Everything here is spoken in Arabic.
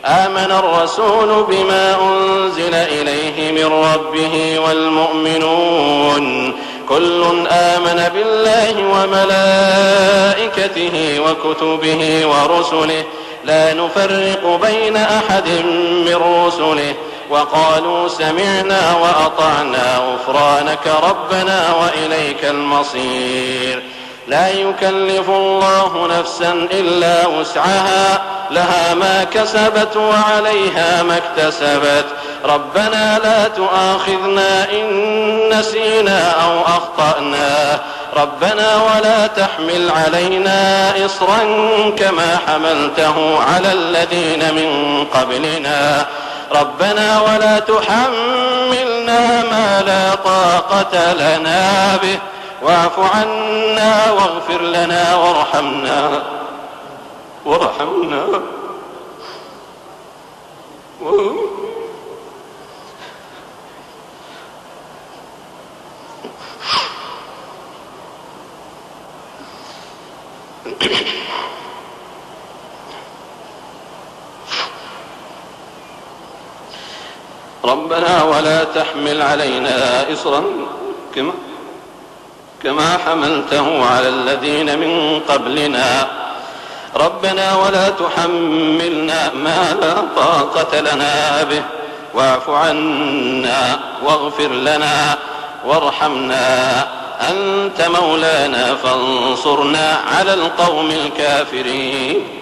آمن الرسول بما أنزل إليه من ربه والمؤمنون كل آمن بالله وملائكته وكتبه ورسله لا نفرق بين أحد من رسله وقالوا سمعنا وأطعنا غفرانك ربنا وإليك المصير لا يكلف الله نفسا إلا وسعها لها ما كسبت وعليها ما اكتسبت ربنا لا تؤاخذنا إن نسينا أو أخطأنا ربنا ولا تحمل علينا إصرا كما حملته على الذين من قبلنا ربنا ولا تحملنا ما لا طاقة لنا به واعف عنا واغفر لنا وارحمنا ربنا ولا تحمل علينا إصرا كما حملته على الذين من قبلنا ربنا ولا تحملنا ما لا طاقة لنا به واعف عنا واغفر لنا وارحمنا أنت مولانا فانصرنا على القوم الكافرين